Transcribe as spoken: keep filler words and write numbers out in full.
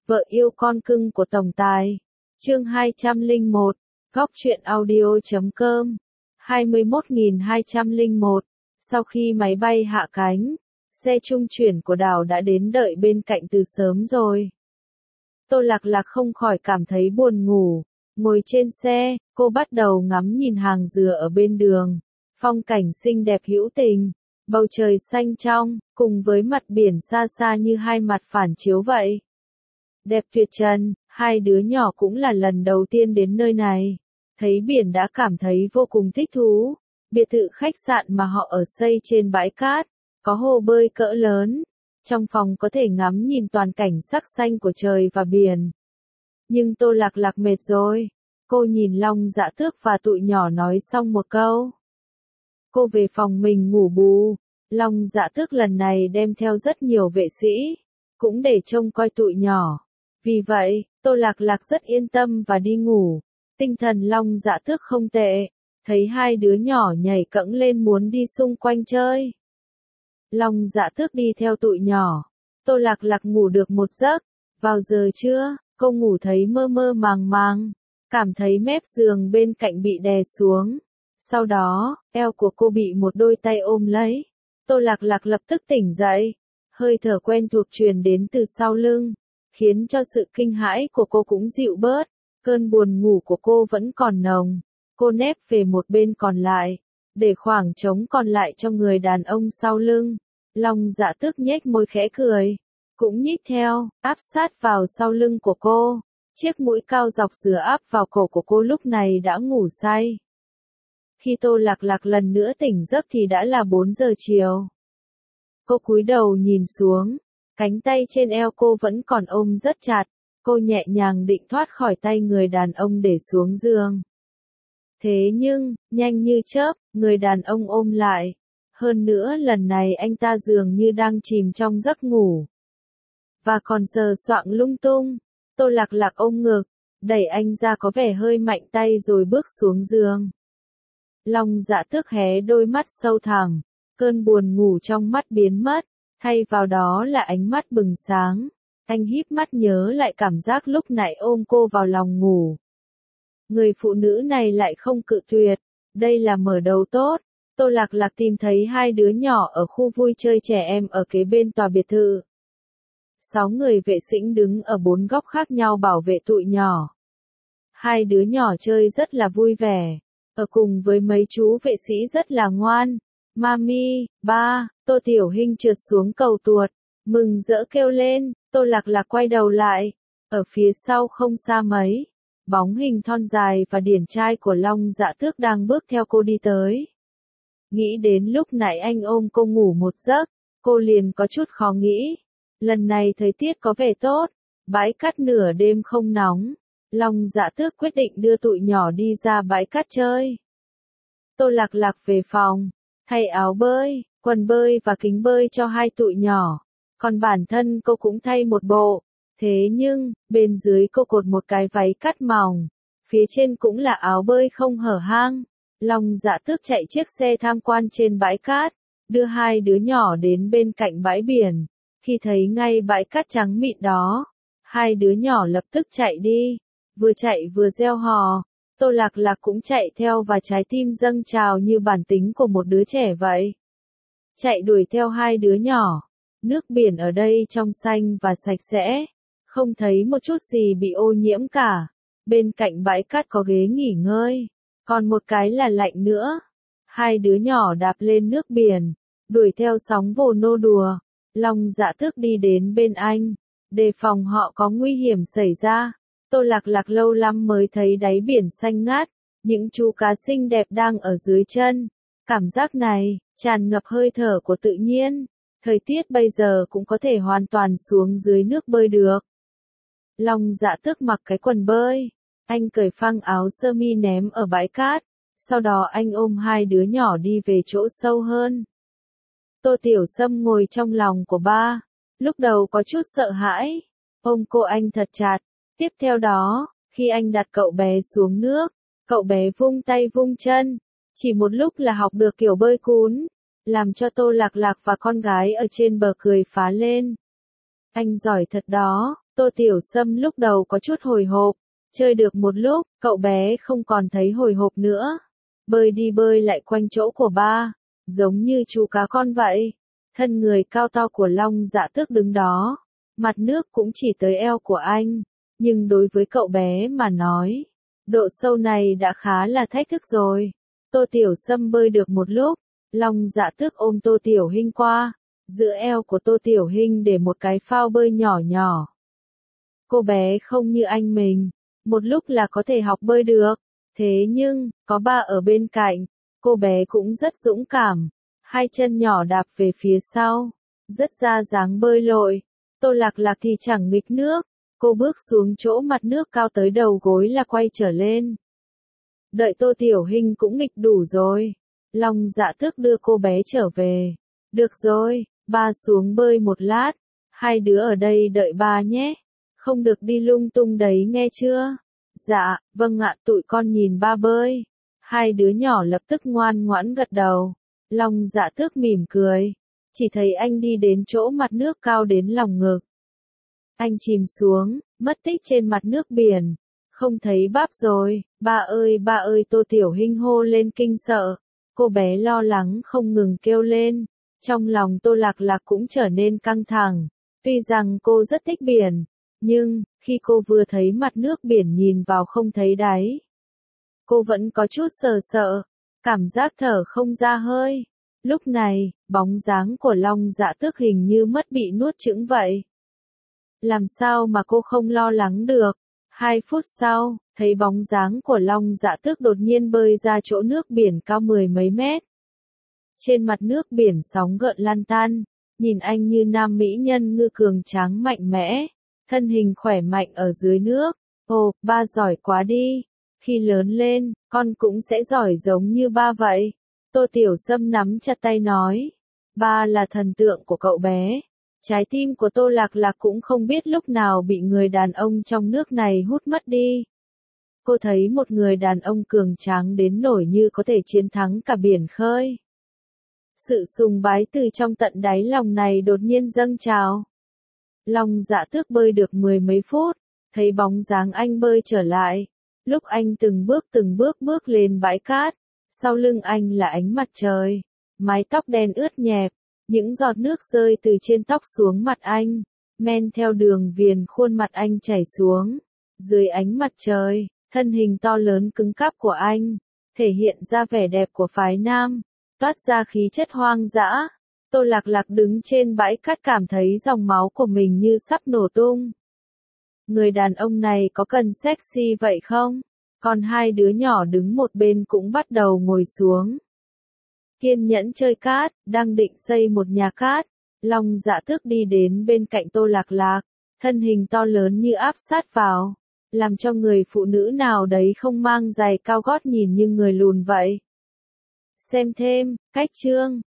Vợ yêu con cưng của tổng tài. Chương hai trăm lẻ một, góc truyện audio chấm com. hai mươi mốt nghìn hai trăm lẻ một. Sau khi máy bay hạ cánh, xe trung chuyển của Đào đã đến đợi bên cạnh từ sớm rồi. Tô Lạc Lạc không khỏi cảm thấy buồn ngủ. Ngồi trên xe, cô bắt đầu ngắm nhìn hàng dừa ở bên đường. Phong cảnh xinh đẹp hữu tình, bầu trời xanh trong, cùng với mặt biển xa xa như hai mặt phản chiếu vậy. Đẹp tuyệt trần, hai đứa nhỏ cũng là lần đầu tiên đến nơi này. Thấy biển đã cảm thấy vô cùng thích thú. Biệt thự khách sạn mà họ ở xây trên bãi cát, có hồ bơi cỡ lớn. Trong phòng có thể ngắm nhìn toàn cảnh sắc xanh của trời và biển. Nhưng Tô Lạc Lạc mệt rồi. Cô nhìn Long Dạ Tước và tụi nhỏ nói xong một câu. Cô về phòng mình ngủ bù. Long Dạ Tước lần này đem theo rất nhiều vệ sĩ, cũng để trông coi tụi nhỏ. Vì vậy, Tô Lạc Lạc rất yên tâm và đi ngủ. Tinh thần Long Dạ Tước không tệ. Thấy hai đứa nhỏ nhảy cẫng lên muốn đi xung quanh chơi. Long Dạ Tước đi theo tụi nhỏ. Tô Lạc Lạc ngủ được một giấc. Vào giờ trưa, cô ngủ thấy mơ mơ màng màng. Cảm thấy mép giường bên cạnh bị đè xuống. Sau đó, eo của cô bị một đôi tay ôm lấy. Tô Lạc Lạc lập tức tỉnh dậy. Hơi thở quen thuộc truyền đến từ sau lưng, khiến cho sự kinh hãi của cô cũng dịu bớt. Cơn buồn ngủ của cô vẫn còn nồng. Cô nép về một bên còn lại, để khoảng trống còn lại cho người đàn ông sau lưng. Long Dạ Tước nhếch môi khẽ cười, cũng nhích theo, áp sát vào sau lưng của cô. Chiếc mũi cao dọc dừa áp vào cổ của cô lúc này đã ngủ say. Khi Tô Lạc Lạc lần nữa tỉnh giấc thì đã là bốn giờ chiều. Cô cúi đầu nhìn xuống, cánh tay trên eo cô vẫn còn ôm rất chặt. Cô nhẹ nhàng định thoát khỏi tay người đàn ông để xuống giường. Thế nhưng, nhanh như chớp, người đàn ông ôm lại. Hơn nữa lần này anh ta dường như đang chìm trong giấc ngủ. Và còn sờ soạng lung tung. Tô Lạc Lạc ôm ngực, đẩy anh ra có vẻ hơi mạnh tay rồi bước xuống giường. Long Dạ Tước hé đôi mắt sâu thẳm, cơn buồn ngủ trong mắt biến mất, thay vào đó là ánh mắt bừng sáng. Anh híp mắt nhớ lại cảm giác lúc nãy ôm cô vào lòng ngủ. Người phụ nữ này lại không cự tuyệt, đây là mở đầu tốt. Tô Lạc Lạc tìm thấy hai đứa nhỏ ở khu vui chơi trẻ em ở kế bên tòa biệt thự. Sáu người vệ sĩ đứng ở bốn góc khác nhau bảo vệ tụi nhỏ. Hai đứa nhỏ chơi rất là vui vẻ, ở cùng với mấy chú vệ sĩ rất là ngoan. Mami, ba, Tô Tiểu Hinh trượt xuống cầu tuột, mừng rỡ kêu lên. Tô Lạc Lạc quay đầu lại, ở phía sau không xa mấy, bóng hình thon dài và điển trai của Long Dạ Tước đang bước theo cô đi tới. Nghĩ đến lúc nãy anh ôm cô ngủ một giấc, cô liền có chút khó nghĩ. Lần này thời tiết có vẻ tốt, bãi cát nửa đêm không nóng. Long Dạ Tước quyết định đưa tụi nhỏ đi ra bãi cát chơi. Tô Lạc Lạc về phòng, thay áo bơi, quần bơi và kính bơi cho hai tụi nhỏ. Còn bản thân cô cũng thay một bộ. Thế nhưng, bên dưới cô cột một cái váy cắt mỏng. Phía trên cũng là áo bơi không hở hang. Long Dạ Tước chạy chiếc xe tham quan trên bãi cát, đưa hai đứa nhỏ đến bên cạnh bãi biển. Khi thấy ngay bãi cát trắng mịn đó, hai đứa nhỏ lập tức chạy đi. Vừa chạy vừa reo hò. Tô Lạc Lạc cũng chạy theo và trái tim dâng trào như bản tính của một đứa trẻ vậy. Chạy đuổi theo hai đứa nhỏ. Nước biển ở đây trong xanh và sạch sẽ, không thấy một chút gì bị ô nhiễm cả. Bên cạnh bãi cát có ghế nghỉ ngơi, còn một cái là lạnh nữa. Hai đứa nhỏ đạp lên nước biển, đuổi theo sóng vồ nô đùa. Long Dạ Tước đi đến bên anh, đề phòng họ có nguy hiểm xảy ra. Tô Lạc Lạc lâu lắm mới thấy đáy biển xanh ngát, những chú cá xinh đẹp đang ở dưới chân. Cảm giác này, tràn ngập hơi thở của tự nhiên. Thời tiết bây giờ cũng có thể hoàn toàn xuống dưới nước bơi được. Long Dạ Tước mặc cái quần bơi. Anh cởi phăng áo sơ mi ném ở bãi cát. Sau đó anh ôm hai đứa nhỏ đi về chỗ sâu hơn. Tô Tiểu Sâm ngồi trong lòng của ba. Lúc đầu có chút sợ hãi. Ôm cô anh thật chặt. Tiếp theo đó, khi anh đặt cậu bé xuống nước, cậu bé vung tay vung chân. Chỉ một lúc là học được kiểu bơi cún. Làm cho Tô Lạc Lạc và con gái ở trên bờ cười phá lên. Anh giỏi thật đó, Tô Tiểu Sâm lúc đầu có chút hồi hộp, chơi được một lúc, cậu bé không còn thấy hồi hộp nữa. Bơi đi bơi lại quanh chỗ của ba, giống như chú cá con vậy. Thân người cao to của Long Dạ Tước đứng đó, mặt nước cũng chỉ tới eo của anh, nhưng đối với cậu bé mà nói, độ sâu này đã khá là thách thức rồi. Tô Tiểu Sâm bơi được một lúc, Long Dạ Tước ôm Tô Tiểu Hinh qua, giữa eo của Tô Tiểu Hinh để một cái phao bơi nhỏ nhỏ. Cô bé không như anh mình, một lúc là có thể học bơi được, thế nhưng, có ba ở bên cạnh, cô bé cũng rất dũng cảm, hai chân nhỏ đạp về phía sau, rất ra dáng bơi lội. Tô Lạc Lạc thì chẳng nghịch nước, cô bước xuống chỗ mặt nước cao tới đầu gối là quay trở lên. Đợi Tô Tiểu Hinh cũng nghịch đủ rồi, Long Dạ Tước đưa cô bé trở về. Được rồi, ba xuống bơi một lát, hai đứa ở đây đợi ba nhé, không được đi lung tung đấy nghe chưa? Dạ, vâng ạ, tụi con nhìn ba bơi. Hai đứa nhỏ lập tức ngoan ngoãn gật đầu. Long Dạ Tước mỉm cười, chỉ thấy anh đi đến chỗ mặt nước cao đến lòng ngực. Anh chìm xuống, mất tích trên mặt nước biển, không thấy bắp rồi. Ba ơi ba ơi, Tô Tiểu Hinh hô lên kinh sợ, cô bé lo lắng không ngừng kêu lên. Trong lòng Tô Lạc Lạc cũng trở nên căng thẳng, tuy rằng cô rất thích biển, nhưng, khi cô vừa thấy mặt nước biển nhìn vào không thấy đáy, cô vẫn có chút sợ sợ, cảm giác thở không ra hơi. Lúc này, bóng dáng của Long Dạ Tước hình như mất bị nuốt chửng vậy. Làm sao mà cô không lo lắng được? Hai phút sau, thấy bóng dáng của Long Dạ Tước đột nhiên bơi ra chỗ nước biển cao mười mấy mét. Trên mặt nước biển sóng gợn lan tan, nhìn anh như nam mỹ nhân ngư cường tráng mạnh mẽ, thân hình khỏe mạnh ở dưới nước. Ồ, ba giỏi quá đi. Khi lớn lên, con cũng sẽ giỏi giống như ba vậy. Tô Tiểu Sâm nắm chặt tay nói. Ba là thần tượng của cậu bé. Trái tim của Tô Lạc Lạc cũng không biết lúc nào bị người đàn ông trong nước này hút mất đi. Cô thấy một người đàn ông cường tráng đến nổi như có thể chiến thắng cả biển khơi. Sự sùng bái từ trong tận đáy lòng này đột nhiên dâng trào. Long Dạ Tước bơi được mười mấy phút, thấy bóng dáng anh bơi trở lại. Lúc anh từng bước từng bước bước lên bãi cát, sau lưng anh là ánh mặt trời, mái tóc đen ướt nhẹp, những giọt nước rơi từ trên tóc xuống mặt anh, men theo đường viền khuôn mặt anh chảy xuống. Dưới ánh mặt trời, thân hình to lớn cứng cáp của anh, thể hiện ra vẻ đẹp của phái nam, toát ra khí chất hoang dã. Tô Lạc Lạc đứng trên bãi cát cảm thấy dòng máu của mình như sắp nổ tung. Người đàn ông này có cần sexy vậy không? Còn hai đứa nhỏ đứng một bên cũng bắt đầu ngồi xuống. Kiên nhẫn chơi cát, đang định xây một nhà cát. Long Dạ Tước đi đến bên cạnh Tô Lạc Lạc, thân hình to lớn như áp sát vào, làm cho người phụ nữ nào đấy không mang giày cao gót nhìn như người lùn vậy. Xem thêm, cách chương.